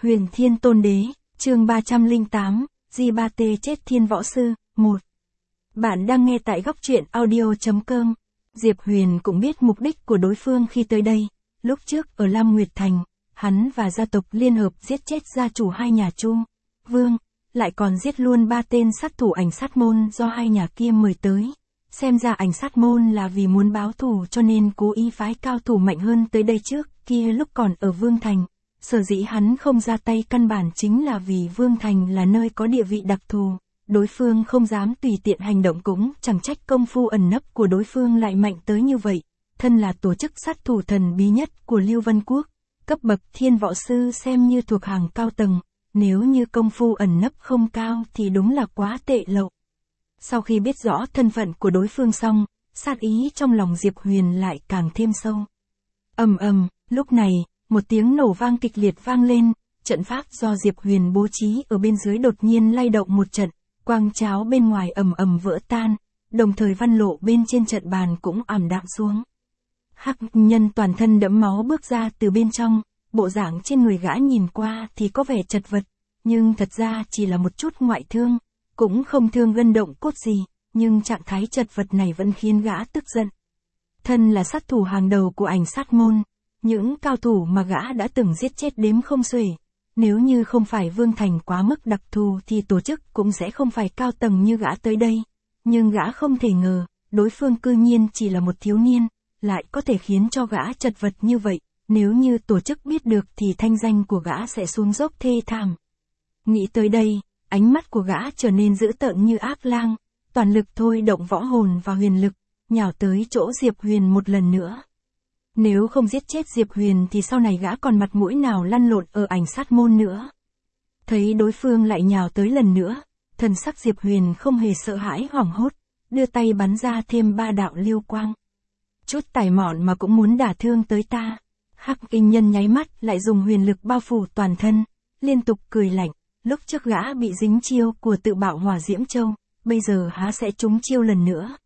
Huyền Thiên Tôn Đế, chương 308, Di3T chết thiên võ sư, 1. Bạn đang nghe tại góc truyện audio.com. Diệp Huyền cũng biết mục đích của đối phương khi tới đây. Lúc trước ở Lam Nguyệt Thành, hắn và gia tộc liên hợp giết chết gia chủ hai nhà Chu, Vương, lại còn giết luôn 3 tên sát thủ ảnh sát môn do hai nhà kia mời tới. Xem ra ảnh sát môn là vì muốn báo thù cho nên cố ý phái cao thủ mạnh hơn tới đây trước kia lúc còn ở Vương Thành. Sở dĩ hắn không ra tay căn bản chính là vì Vương Thành là nơi có địa vị đặc thù. Đối phương không dám tùy tiện hành động cũng chẳng trách công phu ẩn nấp của đối phương lại mạnh tới như vậy. Thân là tổ chức sát thủ thần bí nhất của Lưu Vân Quốc, cấp bậc thiên võ sư xem như thuộc hàng cao tầng. Nếu như công phu ẩn nấp không cao thì đúng là quá tệ lậu. Sau khi biết rõ thân phận của đối phương xong, sát ý trong lòng Diệp Huyền lại càng thêm sâu. Ầm ầm, lúc này, một tiếng nổ vang kịch liệt vang lên, trận pháp do Diệp Huyền bố trí ở bên dưới đột nhiên lay động một trận, quang cháo bên ngoài ầm ầm vỡ tan, đồng thời văn lộ bên trên trận bàn cũng ảm đạm xuống. Hắc nhân toàn thân đẫm máu bước ra từ bên trong, bộ dạng trên người gã nhìn qua thì có vẻ chật vật, nhưng thật ra chỉ là một chút ngoại thương, cũng không thương gân động cốt gì, nhưng trạng thái chật vật này vẫn khiến gã tức giận. Thân là sát thủ hàng đầu của ảnh sát môn, những cao thủ mà gã đã từng giết chết đếm không xuể. Nếu như không phải Vương Thành quá mức đặc thù thì tổ chức cũng sẽ không phải cao tầng như gã tới đây. Nhưng gã không thể ngờ, đối phương cư nhiên chỉ là một thiếu niên, lại có thể khiến cho gã chật vật như vậy. Nếu như tổ chức biết được thì thanh danh của gã sẽ xuống dốc thê thảm. Nghĩ tới đây, ánh mắt của gã trở nên dữ tợn như ác lang, toàn lực thôi động võ hồn và huyền lực, nhào tới chỗ Diệp Huyền một lần nữa. Nếu không giết chết Diệp Huyền thì sau này gã còn mặt mũi nào lăn lộn ở ảnh sát môn nữa. Thấy đối phương lại nhào tới lần nữa, thần sắc Diệp Huyền không hề sợ hãi hoảng hốt, đưa tay bắn ra thêm 3 đạo lưu quang. Chút tài mọn mà cũng muốn đả thương tới ta. Hắc y nhân nháy mắt lại dùng huyền lực bao phủ toàn thân, liên tục cười lạnh, lúc trước gã bị dính chiêu của tự bạo hỏa diễm châu, bây giờ há sẽ trúng chiêu lần nữa.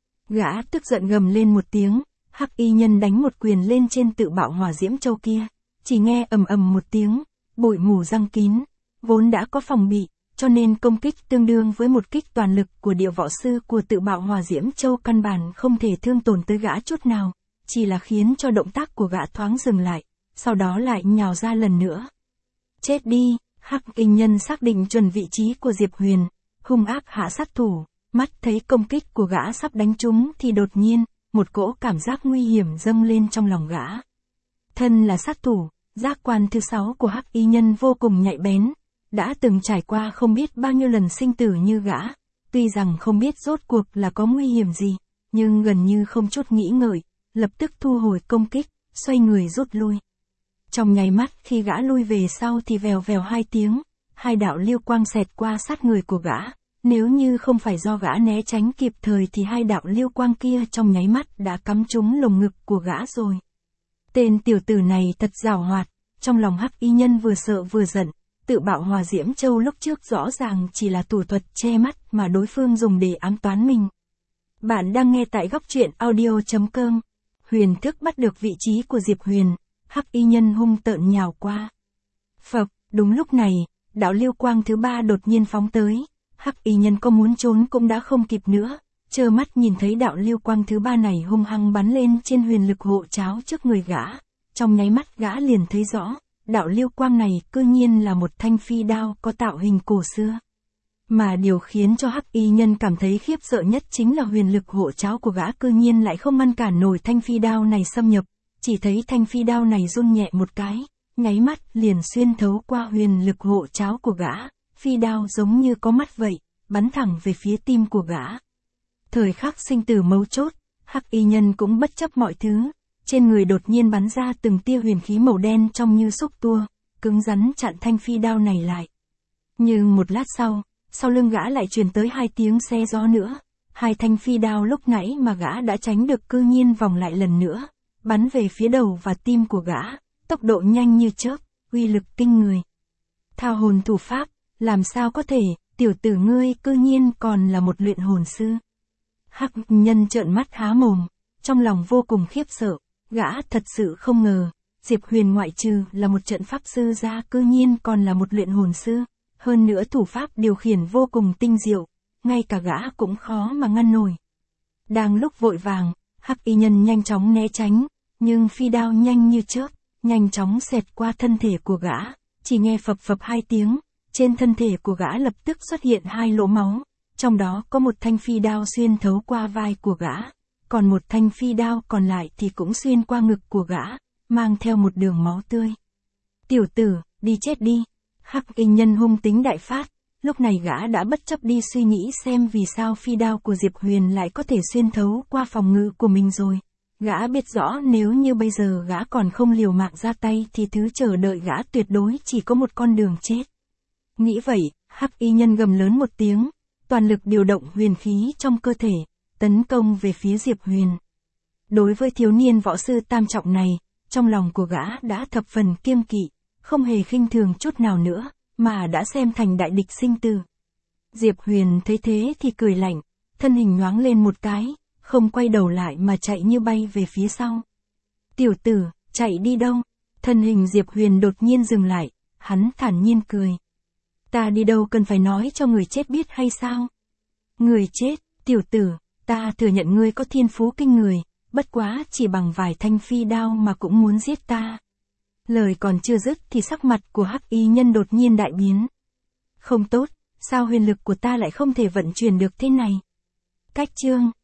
Gã tức giận gầm lên một tiếng. Hắc y nhân đánh một quyền lên trên tự bạo hỏa diễm châu kia, chỉ nghe ầm ầm một tiếng, bụi mù răng kín, vốn đã có phòng bị, cho nên công kích tương đương với một kích toàn lực của địa võ sư của tự bạo hỏa diễm châu căn bản không thể thương tổn tới gã chút nào, chỉ là khiến cho động tác của gã thoáng dừng lại, sau đó lại nhào ra lần nữa. Chết đi, Hắc y nhân xác định chuẩn vị trí của Diệp Huyền, hung ác hạ sát thủ, mắt thấy công kích của gã sắp đánh trúng thì đột nhiên, một cỗ cảm giác nguy hiểm dâng lên trong lòng gã. Thân là sát thủ, giác quan thứ 6 của Hắc y nhân vô cùng nhạy bén, đã từng trải qua không biết bao nhiêu lần sinh tử như gã, tuy rằng không biết rốt cuộc là có nguy hiểm gì, nhưng gần như không chút nghĩ ngợi, lập tức thu hồi công kích, xoay người rút lui. Trong nháy mắt khi gã lui về sau thì vèo vèo 2 tiếng, 2 đạo lưu quang xẹt qua sát người của gã. Nếu như không phải do gã né tránh kịp thời thì 2 đạo lưu quang kia trong nháy mắt đã cắm trúng lồng ngực của gã rồi. Tên tiểu tử này thật giàu hoạt, trong lòng Hắc y nhân vừa sợ vừa giận, tự bạo hỏa diễm châu lúc trước rõ ràng chỉ là thủ thuật che mắt mà đối phương dùng để ám toán mình. Bạn đang nghe tại góc truyện audio.com. Huyền thức bắt được vị trí của Diệp Huyền, Hắc y nhân hung tợn nhào qua. Phập, đúng lúc này, đạo lưu quang thứ 3 đột nhiên phóng tới. Hắc y nhân có muốn trốn cũng đã không kịp nữa, trơ mắt nhìn thấy đạo lưu quang thứ 3 này hung hăng bắn lên trên huyền lực hộ cháo trước người gã. Trong nháy mắt gã liền thấy rõ, đạo lưu quang này cư nhiên là một thanh phi đao có tạo hình cổ xưa. Mà điều khiến cho Hắc y nhân cảm thấy khiếp sợ nhất chính là huyền lực hộ cháo của gã cư nhiên lại không ngăn cản nổi thanh phi đao này xâm nhập, chỉ thấy thanh phi đao này run nhẹ một cái, nháy mắt liền xuyên thấu qua huyền lực hộ cháo của gã. Phi đao giống như có mắt vậy, bắn thẳng về phía tim của gã. Thời khắc sinh tử mấu chốt, Hắc y nhân cũng bất chấp mọi thứ, trên người đột nhiên bắn ra từng tia huyền khí màu đen trông như xúc tua, cứng rắn chặn thanh phi đao này lại. Nhưng một lát sau lưng gã lại truyền tới 2 tiếng xe gió nữa, 2 thanh phi đao lúc nãy mà gã đã tránh được cư nhiên vòng lại lần nữa, bắn về phía đầu và tim của gã, tốc độ nhanh như chớp, uy lực kinh người. Thao hồn thủ pháp. Làm sao có thể, tiểu tử ngươi cư nhiên còn là một luyện hồn sư. Hắc nhân trợn mắt há mồm, trong lòng vô cùng khiếp sợ, gã thật sự không ngờ, Diệp Huyền ngoại trừ là một trận pháp sư ra cư nhiên còn là một luyện hồn sư, hơn nữa thủ pháp điều khiển vô cùng tinh diệu, ngay cả gã cũng khó mà ngăn nổi. Đang lúc vội vàng, hắc y nhân nhanh chóng né tránh, nhưng phi đao nhanh như chớp, nhanh chóng xẹt qua thân thể của gã, chỉ nghe phập phập 2 tiếng, trên thân thể của gã lập tức xuất hiện 2 lỗ máu, trong đó có một thanh phi đao xuyên thấu qua vai của gã, còn một thanh phi đao còn lại thì cũng xuyên qua ngực của gã, mang theo một đường máu tươi. Tiểu tử, đi chết đi. Hắc y nhân hung tính đại phát, lúc này gã đã bất chấp đi suy nghĩ xem vì sao phi đao của Diệp Huyền lại có thể xuyên thấu qua phòng ngự của mình rồi. Gã biết rõ nếu như bây giờ gã còn không liều mạng ra tay thì thứ chờ đợi gã tuyệt đối chỉ có một con đường chết. Nghĩ vậy, hắc y nhân gầm lớn một tiếng, toàn lực điều động huyền khí trong cơ thể, tấn công về phía Diệp Huyền. Đối với thiếu niên võ sư tam trọng này, trong lòng của gã đã thập phần kiêng kỵ, không hề khinh thường chút nào nữa, mà đã xem thành đại địch sinh tử. Diệp Huyền thấy thế thì cười lạnh, thân hình nhoáng lên một cái, không quay đầu lại mà chạy như bay về phía sau. Tiểu tử, chạy đi đâu? Thân hình Diệp Huyền đột nhiên dừng lại, hắn thản nhiên cười. Ta đi đâu cần phải nói cho người chết biết hay sao? Người chết, tiểu tử, ta thừa nhận ngươi có thiên phú kinh người, bất quá chỉ bằng vài thanh phi đao mà cũng muốn giết ta. Lời còn chưa dứt thì sắc mặt của hắc y nhân đột nhiên đại biến. Không tốt, sao huyền lực của ta lại không thể vận chuyển được thế này? Cách chương